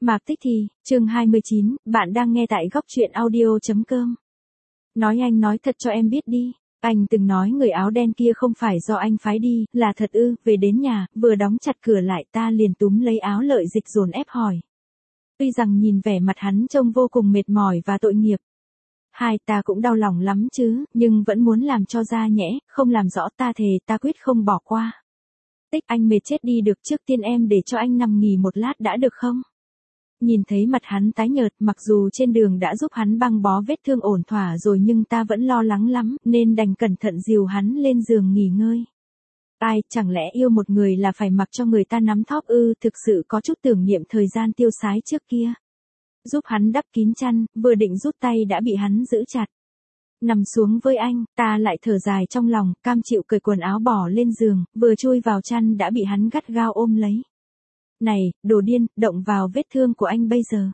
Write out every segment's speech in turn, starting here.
Mạc Tích Thì, chương 29, bạn đang nghe tại góc truyện audio.com. Nói anh nói thật cho em biết đi, anh từng nói người áo đen kia không phải do anh phái đi, là thật ư? Về đến nhà, vừa đóng chặt cửa lại ta liền túm lấy áo Lợi Dịch dồn ép hỏi. Tuy rằng nhìn vẻ mặt hắn trông vô cùng mệt mỏi và tội nghiệp. Hai ta cũng đau lòng lắm chứ, nhưng vẫn muốn làm cho ra nhẽ, không làm rõ ta thề ta quyết không bỏ qua. Tích, anh mệt chết đi được, trước tiên em để cho anh nằm nghỉ một lát đã được không? Nhìn thấy mặt hắn tái nhợt, mặc dù trên đường đã giúp hắn băng bó vết thương ổn thỏa rồi nhưng ta vẫn lo lắng lắm, nên đành cẩn thận dìu hắn lên giường nghỉ ngơi. Ai, chẳng lẽ yêu một người là phải mặc cho người ta nắm thóp ư? Thực sự có chút tưởng niệm thời gian tiêu sái trước kia. Giúp hắn đắp kín chăn, vừa định rút tay đã bị hắn giữ chặt. Nằm xuống với anh, ta lại thở dài trong lòng, cam chịu cởi quần áo bỏ lên giường, vừa chui vào chăn đã bị hắn gắt gao ôm lấy. Này, đồ điên, động vào vết thương của anh bây giờ.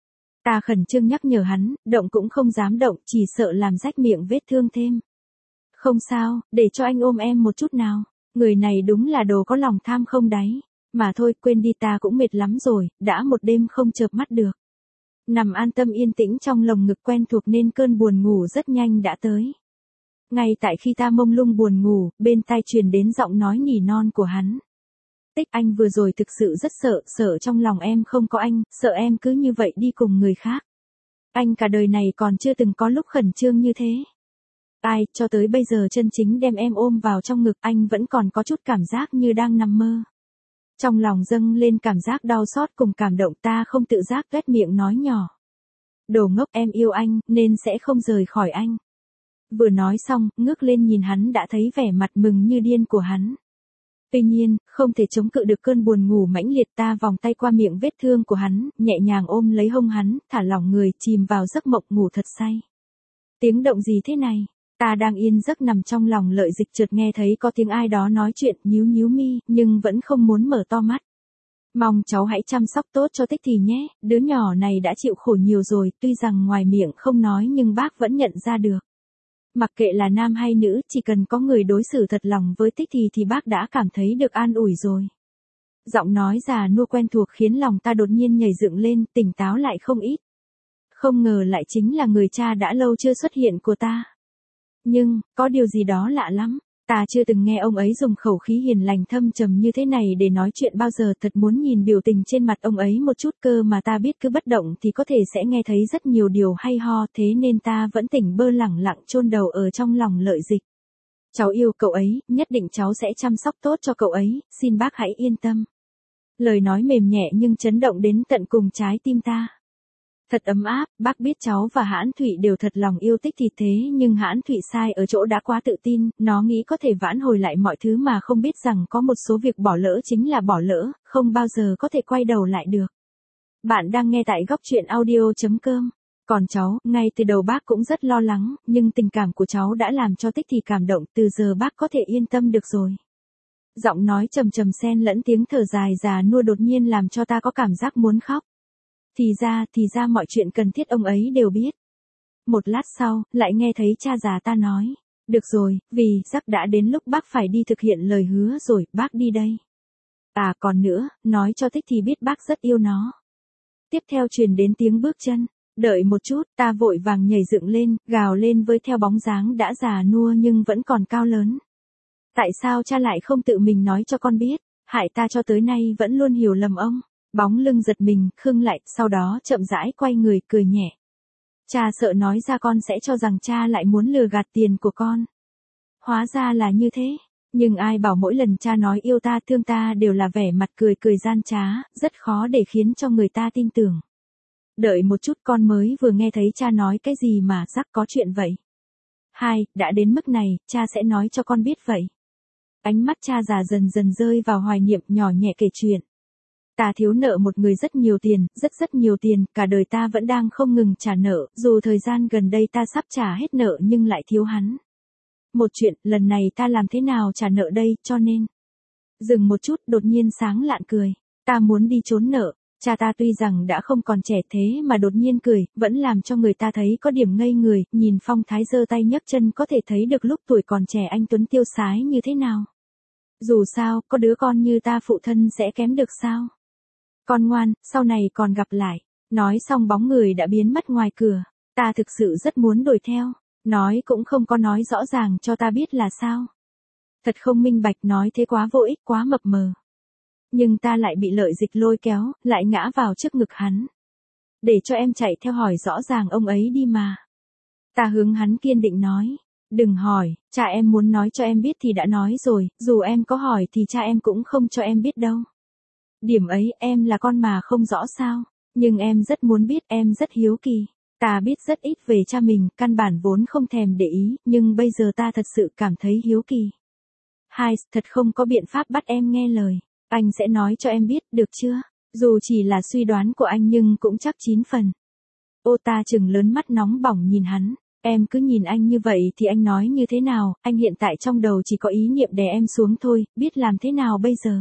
Ta khẩn trương nhắc nhở hắn, động cũng không dám động, chỉ sợ làm rách miệng vết thương thêm. Không sao, để cho anh ôm em một chút nào. Người này đúng là đồ có lòng tham không đáy. Mà thôi, quên đi, ta cũng mệt lắm rồi, đã một đêm không chợp mắt được. Nằm an tâm yên tĩnh trong lồng ngực quen thuộc nên cơn buồn ngủ rất nhanh đã tới. Ngay tại khi ta mông lung buồn ngủ, bên tai truyền đến giọng nói nỉ non của hắn. Tích, anh vừa rồi thực sự rất sợ trong lòng em không có anh, sợ em cứ như vậy đi cùng người khác. Anh cả đời này còn chưa từng có lúc khẩn trương như thế. Ai, cho tới bây giờ chân chính đem em ôm vào trong ngực anh vẫn còn có chút cảm giác như đang nằm mơ. Trong lòng dâng lên cảm giác đau xót cùng cảm động, ta không tự giác tuét miệng nói nhỏ. Đồ ngốc, em yêu anh, nên sẽ không rời khỏi anh. Vừa nói xong, ngước lên nhìn hắn đã thấy vẻ mặt mừng như điên của hắn. Tuy nhiên, không thể chống cự được cơn buồn ngủ mãnh liệt, ta vòng tay qua miệng vết thương của hắn, nhẹ nhàng ôm lấy hông hắn, thả lỏng người, chìm vào giấc mộng ngủ thật say. Tiếng động gì thế này? Ta đang yên giấc nằm trong lòng Lợi Dịch chợt nghe thấy có tiếng ai đó nói chuyện, nhíu mi, nhưng vẫn không muốn mở to mắt. Mong cháu hãy chăm sóc tốt cho Tích Thì nhé, đứa nhỏ này đã chịu khổ nhiều rồi, tuy rằng ngoài miệng không nói nhưng bác vẫn nhận ra được. Mặc kệ là nam hay nữ, chỉ cần có người đối xử thật lòng với Tích thì bác đã cảm thấy được an ủi rồi. Giọng nói già nua quen thuộc khiến lòng ta đột nhiên nhảy dựng lên, tỉnh táo lại không ít. Không ngờ lại chính là người cha đã lâu chưa xuất hiện của ta. Nhưng, có điều gì đó lạ lắm, ta chưa từng nghe ông ấy dùng khẩu khí hiền lành thâm trầm như thế này để nói chuyện bao giờ, thật muốn nhìn biểu tình trên mặt ông ấy một chút cơ mà ta biết cứ bất động thì có thể sẽ nghe thấy rất nhiều điều hay ho, thế nên ta vẫn tỉnh bơ lẳng lặng chôn đầu ở trong lòng Lợi Dịch. Cháu yêu cậu ấy, nhất định cháu sẽ chăm sóc tốt cho cậu ấy, xin bác hãy yên tâm. Lời nói mềm nhẹ nhưng chấn động đến tận cùng trái tim ta. Thật ấm áp, bác biết cháu và Hãn Thụy đều thật lòng yêu Tích thì thế nhưng Hãn Thụy sai ở chỗ đã quá tự tin, nó nghĩ có thể vãn hồi lại mọi thứ mà không biết rằng có một số việc bỏ lỡ chính là bỏ lỡ, không bao giờ có thể quay đầu lại được. Bạn đang nghe tại góc truyện audio.com. Còn cháu, ngay từ đầu bác cũng rất lo lắng, nhưng tình cảm của cháu đã làm cho Tích thì cảm động, từ giờ bác có thể yên tâm được rồi. Giọng nói trầm trầm xen lẫn tiếng thở dài già nua đột nhiên làm cho ta có cảm giác muốn khóc. Thì ra mọi chuyện cần thiết ông ấy đều biết. Một lát sau, lại nghe thấy cha già ta nói. Được rồi, vì chắc đã đến lúc bác phải đi thực hiện lời hứa rồi, bác đi đây. À còn nữa, nói cho Tích thì biết bác rất yêu nó. Tiếp theo truyền đến tiếng bước chân. Đợi một chút, ta vội vàng nhảy dựng lên, gào lên với theo bóng dáng đã già nua nhưng vẫn còn cao lớn. Tại sao cha lại không tự mình nói cho con biết, hại ta cho tới nay vẫn luôn hiểu lầm ông. Bóng lưng giật mình, khựng lại, sau đó chậm rãi quay người, cười nhẹ. Cha sợ nói ra con sẽ cho rằng cha lại muốn lừa gạt tiền của con. Hóa ra là như thế, nhưng ai bảo mỗi lần cha nói yêu ta thương ta đều là vẻ mặt cười gian trá, rất khó để khiến cho người ta tin tưởng. Đợi một chút, con mới vừa nghe thấy cha nói cái gì mà rắc có chuyện vậy. Đã đến mức này, cha sẽ nói cho con biết vậy. Ánh mắt cha già dần dần rơi vào hoài niệm, nhỏ nhẹ kể chuyện. Ta thiếu nợ một người rất nhiều tiền, rất nhiều tiền, cả đời ta vẫn đang không ngừng trả nợ, dù thời gian gần đây ta sắp trả hết nợ nhưng lại thiếu hắn. Một chuyện, lần này ta làm thế nào trả nợ đây, cho nên. Dừng một chút, đột nhiên sáng lạn cười. Ta muốn đi trốn nợ, cha ta tuy rằng đã không còn trẻ thế mà đột nhiên cười, vẫn làm cho người ta thấy có điểm ngây người, nhìn phong thái giơ tay nhấc chân có thể thấy được lúc tuổi còn trẻ anh tuấn tiêu sái như thế nào. Dù sao, có đứa con như ta phụ thân sẽ kém được sao? Con ngoan, sau này còn gặp lại. Nói xong bóng người đã biến mất ngoài cửa. Ta thực sự rất muốn đuổi theo. Nói cũng không có nói rõ ràng cho ta biết là sao. Thật không minh bạch, nói thế quá vô ích, quá mập mờ. Nhưng ta lại bị Lợi Dịch lôi kéo, lại ngã vào trước ngực hắn. Để cho em chạy theo hỏi rõ ràng ông ấy đi mà. Ta hướng hắn kiên định nói. Đừng hỏi, cha em muốn nói cho em biết thì đã nói rồi, dù em có hỏi thì cha em cũng không cho em biết đâu. Điểm ấy em là con mà không rõ sao, nhưng em rất muốn biết, em rất hiếu kỳ. Ta biết rất ít về cha mình, căn bản vốn không thèm để ý, nhưng bây giờ ta thật sự cảm thấy hiếu kỳ. Hai, thật không có biện pháp bắt em nghe lời. Anh sẽ nói cho em biết, được chưa? Dù chỉ là suy đoán của anh nhưng cũng chắc 9 phần. Ô, ta trừng lớn mắt nóng bỏng nhìn hắn. Em cứ nhìn anh như vậy thì anh nói như thế nào, anh hiện tại trong đầu chỉ có ý niệm đè em xuống thôi, biết làm thế nào bây giờ.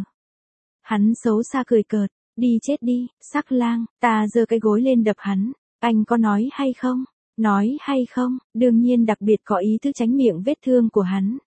Hắn xấu xa cười cợt, đi chết đi, sắc lang, ta giơ cái gối lên đập hắn. Anh có nói hay không? Nói hay không? Đương nhiên đặc biệt có ý thức tránh miệng vết thương của hắn.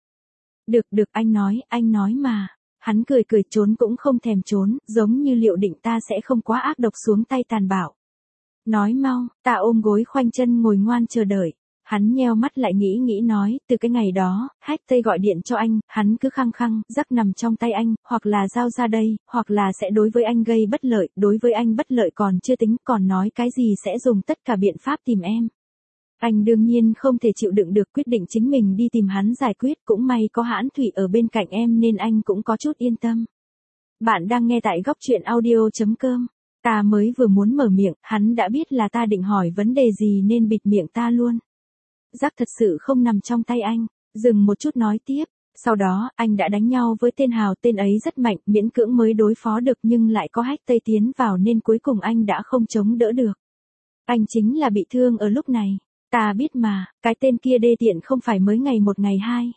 Được anh nói mà. Hắn cười trốn cũng không thèm trốn, giống như liệu định ta sẽ không quá ác độc xuống tay tàn bạo. Nói mau, ta ôm gối khoanh chân ngồi ngoan chờ đợi. Hắn nheo mắt lại nghĩ nói, từ cái ngày đó, Hách Tây gọi điện cho anh, hắn cứ khăng khăng, rắc nằm trong tay anh, hoặc là giao ra đây, hoặc là sẽ đối với anh gây bất lợi, đối với anh bất lợi còn chưa tính, còn nói cái gì sẽ dùng tất cả biện pháp tìm em. Anh đương nhiên không thể chịu đựng được, quyết định chính mình đi tìm hắn giải quyết, cũng may có Hãn Thủy ở bên cạnh em nên anh cũng có chút yên tâm. Bạn đang nghe tại góc truyện audio.com. Ta mới vừa muốn mở miệng, hắn đã biết là ta định hỏi vấn đề gì nên bịt miệng ta luôn. Rắc thật sự không nằm trong tay anh, dừng một chút nói tiếp. Sau đó, anh đã đánh nhau với tên Hào, tên ấy rất mạnh, miễn cưỡng mới đối phó được nhưng lại có Hách Tây tiến vào nên cuối cùng anh đã không chống đỡ được. Anh chính là bị thương ở lúc này. Ta biết mà, cái tên kia đê tiện không phải mới ngày một ngày hai.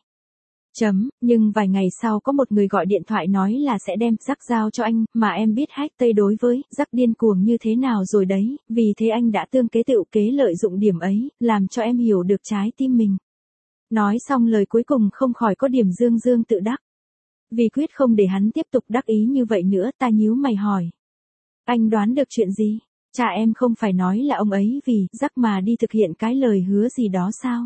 Nhưng vài ngày sau có một người gọi điện thoại nói là sẽ đem Rắc giao cho anh, mà em biết Hách Tây đối với Rắc điên cuồng như thế nào rồi đấy, vì thế anh đã tương kế tựu kế lợi dụng điểm ấy, làm cho em hiểu được trái tim mình. Nói xong lời cuối cùng không khỏi có điểm dương tự đắc. Vì quyết không để hắn tiếp tục đắc ý như vậy nữa, ta nhíu mày hỏi. Anh đoán được chuyện gì? Cha em không phải nói là ông ấy vì Rắc mà đi thực hiện cái lời hứa gì đó sao?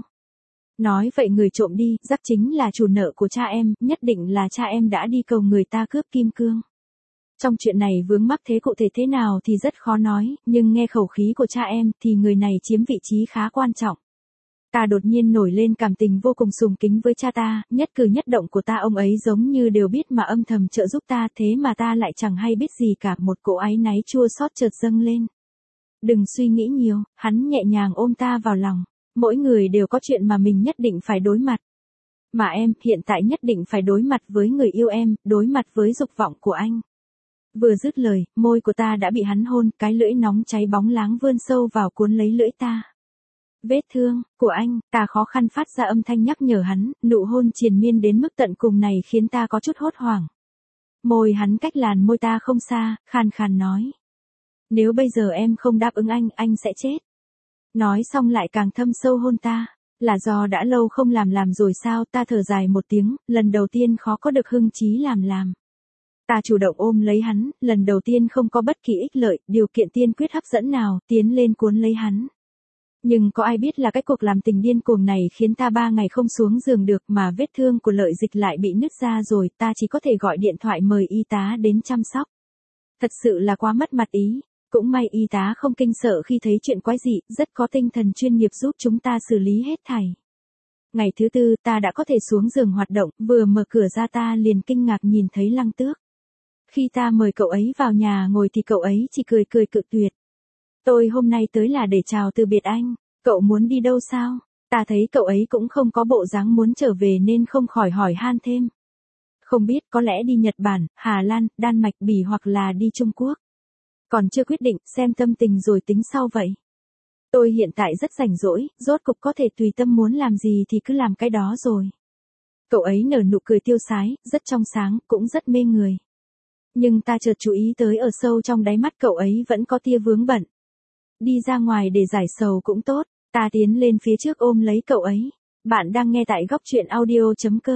Nói vậy người trộm đi, Rắc chính là chủ nợ của cha em, nhất định là cha em đã đi cầu người ta cướp kim cương. Trong chuyện này vướng mắc thế cụ thể thế nào thì rất khó nói, nhưng nghe khẩu khí của cha em thì người này chiếm vị trí khá quan trọng. Ta đột nhiên nổi lên cảm tình vô cùng sùng kính với cha ta, nhất cử nhất động của ta ông ấy giống như đều biết mà âm thầm trợ giúp ta, thế mà ta lại chẳng hay biết gì cả, một cỗ áy náy chua xót chợt dâng lên. Đừng suy nghĩ nhiều, hắn nhẹ nhàng ôm ta vào lòng. Mỗi người đều có chuyện mà mình nhất định phải đối mặt. Mà em, hiện tại nhất định phải đối mặt với người yêu em, đối mặt với dục vọng của anh. Vừa dứt lời, môi của ta đã bị hắn hôn, cái lưỡi nóng cháy bóng láng vươn sâu vào cuốn lấy lưỡi ta. Vết thương của anh, ta khó khăn phát ra âm thanh nhắc nhở hắn, nụ hôn triền miên đến mức tận cùng này khiến ta có chút hốt hoảng. Môi hắn cách làn môi ta không xa, khàn khàn nói. Nếu bây giờ em không đáp ứng anh sẽ chết. Nói xong lại càng thâm sâu hôn ta. Là do đã lâu không làm rồi sao, ta thở dài một tiếng, lần đầu tiên khó có được hưng chí làm. Ta chủ động ôm lấy hắn, lần đầu tiên không có bất kỳ ích lợi, điều kiện tiên quyết hấp dẫn nào, tiến lên cuốn lấy hắn. Nhưng có ai biết là cái cuộc làm tình điên cuồng này khiến ta 3 ngày không xuống giường được, mà vết thương của Lợi Dịch lại bị nứt ra rồi, ta chỉ có thể gọi điện thoại mời y tá đến chăm sóc. Thật sự là quá mất mặt ý. Cũng may y tá không kinh sợ khi thấy chuyện quái dị, rất có tinh thần chuyên nghiệp giúp chúng ta xử lý hết thảy. Ngày thứ 4 ta đã có thể xuống giường hoạt động, vừa mở cửa ra ta liền kinh ngạc nhìn thấy Lăng Tước. Khi ta mời cậu ấy vào nhà ngồi thì cậu ấy chỉ cười cự tuyệt. Tôi hôm nay tới là để chào từ biệt anh, cậu muốn đi đâu sao? Ta thấy cậu ấy cũng không có bộ dáng muốn trở về nên không khỏi hỏi han thêm. Không biết, có lẽ đi Nhật Bản, Hà Lan, Đan Mạch, Bỉ hoặc là đi Trung Quốc. Còn chưa quyết định, xem tâm tình rồi tính sau vậy. Tôi hiện tại rất rảnh rỗi, rốt cục có thể tùy tâm muốn làm gì thì cứ làm cái đó rồi. Cậu ấy nở nụ cười tiêu sái, rất trong sáng, cũng rất mê người. Nhưng ta chợt chú ý tới ở sâu trong đáy mắt cậu ấy vẫn có tia vướng bận. Đi ra ngoài để giải sầu cũng tốt, ta tiến lên phía trước ôm lấy cậu ấy. Bạn đang nghe tại góc truyện audio.com.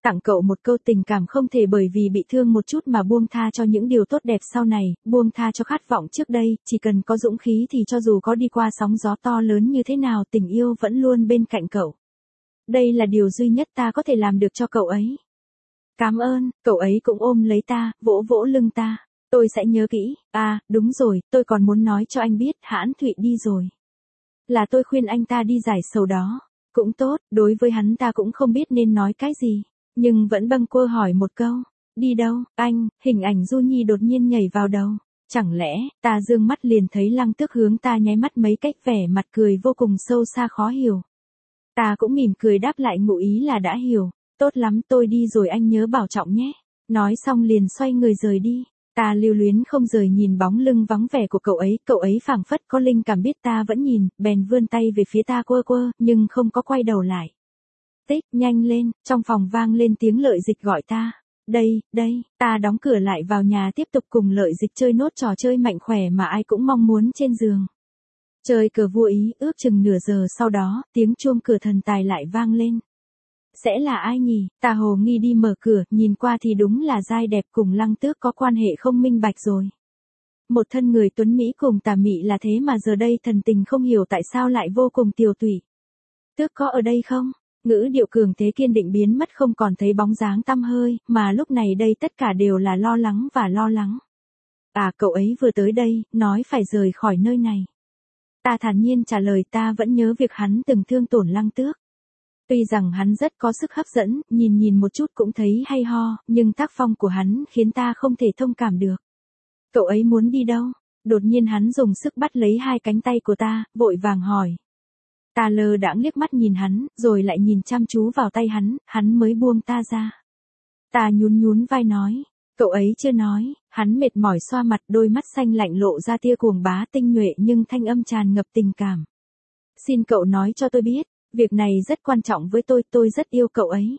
Tặng cậu một câu tình cảm không thể bởi vì bị thương một chút mà buông tha cho những điều tốt đẹp sau này, buông tha cho khát vọng trước đây, chỉ cần có dũng khí thì cho dù có đi qua sóng gió to lớn như thế nào tình yêu vẫn luôn bên cạnh cậu. Đây là điều duy nhất ta có thể làm được cho cậu ấy. Cảm ơn, cậu ấy cũng ôm lấy ta, vỗ vỗ lưng ta. Tôi sẽ nhớ kỹ, à, đúng rồi, tôi còn muốn nói cho anh biết Hãn Thụy đi rồi. Là tôi khuyên anh ta đi giải sầu đó. Cũng tốt, đối với hắn ta cũng không biết nên nói cái gì. Nhưng vẫn bâng quơ hỏi một câu. Đi đâu, anh, hình ảnh Du Nhi đột nhiên nhảy vào đầu. Chẳng lẽ, ta dương mắt liền thấy Lăng Tước hướng ta nháy mắt mấy cách vẻ mặt cười vô cùng sâu xa khó hiểu. Ta cũng mỉm cười đáp lại ngụ ý là đã hiểu. Tốt lắm tôi đi rồi anh nhớ bảo trọng nhé. Nói xong liền xoay người rời đi. Ta lưu luyến không rời nhìn bóng lưng vắng vẻ của cậu ấy phảng phất có linh cảm biết ta vẫn nhìn, bèn vươn tay về phía ta quơ quơ, nhưng không có quay đầu lại. Tích, nhanh lên, trong phòng vang lên tiếng Lợi Dịch gọi ta. Đây, ta đóng cửa lại vào nhà tiếp tục cùng Lợi Dịch chơi nốt trò chơi mạnh khỏe mà ai cũng mong muốn trên giường. Chơi cờ vua Ý, ước chừng nửa giờ sau đó, tiếng chuông cửa thần tài lại vang lên. Sẽ là ai nhỉ? Ta hồ nghi đi mở cửa, nhìn qua thì đúng là giai đẹp cùng Lăng Tước có quan hệ không minh bạch rồi. Một thân người tuấn Mỹ cùng tà mị là thế mà giờ đây thần tình không hiểu tại sao lại vô cùng tiều tụy. Tước có ở đây không? Ngữ điệu cường thế kiên định biến mất không còn thấy bóng dáng tăm hơi, mà lúc này đây tất cả đều là lo lắng và lo lắng. À cậu ấy vừa tới đây, nói phải rời khỏi nơi này. Ta thản nhiên trả lời ta vẫn nhớ việc hắn từng thương tổn Lăng Tước. Tuy rằng hắn rất có sức hấp dẫn, nhìn một chút cũng thấy hay ho, nhưng tác phong của hắn khiến ta không thể thông cảm được. Cậu ấy muốn đi đâu? Đột nhiên hắn dùng sức bắt lấy hai cánh tay của ta, vội vàng hỏi. Ta lơ đãng liếc mắt nhìn hắn, rồi lại nhìn chăm chú vào tay hắn mới buông ta ra. Ta nhún vai nói. Cậu ấy chưa nói, hắn mệt mỏi xoa mặt đôi mắt xanh lạnh lộ ra tia cuồng bá tinh nhuệ nhưng thanh âm tràn ngập tình cảm. Xin cậu nói cho tôi biết. Việc này rất quan trọng với tôi rất yêu cậu ấy.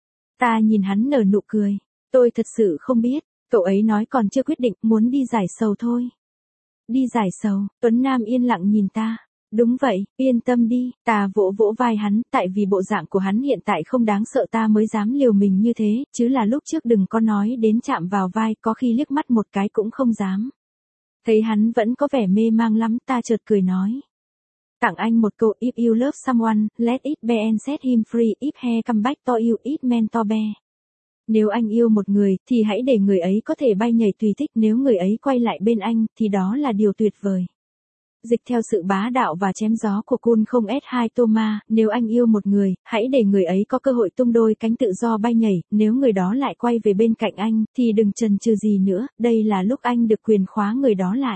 Ta nhìn hắn nở nụ cười. Tôi thật sự không biết, cậu ấy nói còn chưa quyết định, muốn đi giải sầu thôi. Đi giải sầu, Tuấn Nam yên lặng nhìn ta. Đúng vậy, yên tâm đi, ta vỗ vỗ vai hắn, tại vì bộ dạng của hắn hiện tại không đáng sợ ta mới dám liều mình như thế, chứ là lúc trước đừng có nói đến chạm vào vai, có khi liếc mắt một cái cũng không dám. Thấy hắn vẫn có vẻ mê mang lắm, ta chợt cười nói. Tặng anh một câu if you love someone, let it be and set him free if he come back to you it meant to be. Nếu anh yêu một người, thì hãy để người ấy có thể bay nhảy tùy thích, nếu người ấy quay lại bên anh, thì đó là điều tuyệt vời. Dịch theo sự bá đạo và chém gió của Kun không S2 Thomas, nếu anh yêu một người, hãy để người ấy có cơ hội tung đôi cánh tự do bay nhảy, nếu người đó lại quay về bên cạnh anh, thì đừng chần chừ gì nữa, đây là lúc anh được quyền khóa người đó lại.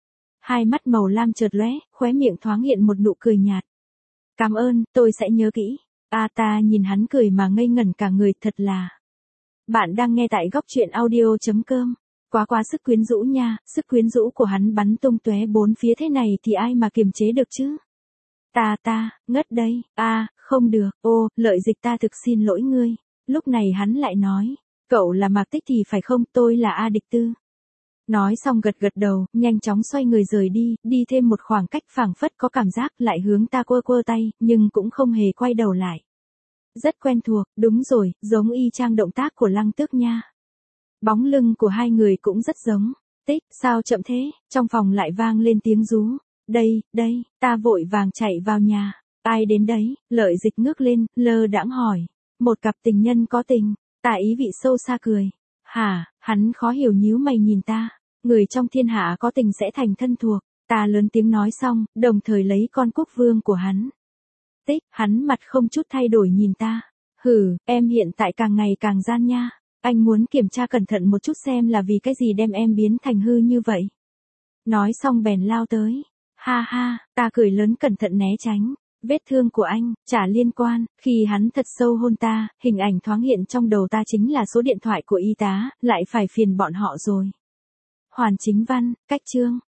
Hai mắt màu lam chợt lóe, khóe miệng thoáng hiện một nụ cười nhạt. Cảm ơn, tôi sẽ nhớ kỹ. Ta nhìn hắn cười mà ngây ngẩn cả người, thật là. Bạn đang nghe tại góc truyện audio.com. Quá sức quyến rũ nha, sức quyến rũ của hắn bắn tung tóe bốn phía thế này thì ai mà kiềm chế được chứ. Ta, ngất đây, không được, Lợi Dịch ta thực xin lỗi ngươi. Lúc này hắn lại nói, cậu là Mạc Tích thì phải không, tôi là A Địch Tư. Nói xong gật đầu, nhanh chóng xoay người rời đi thêm một khoảng cách phảng phất có cảm giác lại hướng ta quơ tay, nhưng cũng không hề quay đầu lại. Rất quen thuộc, đúng rồi, giống y chang động tác của Lăng Tước nha. Bóng lưng của hai người cũng rất giống. Tích, sao chậm thế, trong phòng lại vang lên tiếng rú. Đây, ta vội vàng chạy vào nhà. Ai đến đấy, Lợi Dịch ngước lên, lơ đãng hỏi. Một cặp tình nhân có tình, ta ý vị sâu xa cười. Hả, hắn khó hiểu nhíu mày nhìn ta. Người trong thiên hạ có tình sẽ thành thân thuộc. Ta lớn tiếng nói xong, đồng thời lấy con cúc vương của hắn. Tích, hắn mặt không chút thay đổi nhìn ta. Hừ, em hiện tại càng ngày càng gian nha. Anh muốn kiểm tra cẩn thận một chút xem là vì cái gì đem em biến thành hư như vậy. Nói xong bèn lao tới. Ha, ta cười lớn cẩn thận né tránh. Vết thương của anh, chả liên quan, khi hắn thật sâu hôn ta, hình ảnh thoáng hiện trong đầu ta chính là số điện thoại của y tá, lại phải phiền bọn họ rồi. Hoàn Chính Văn, cách chương.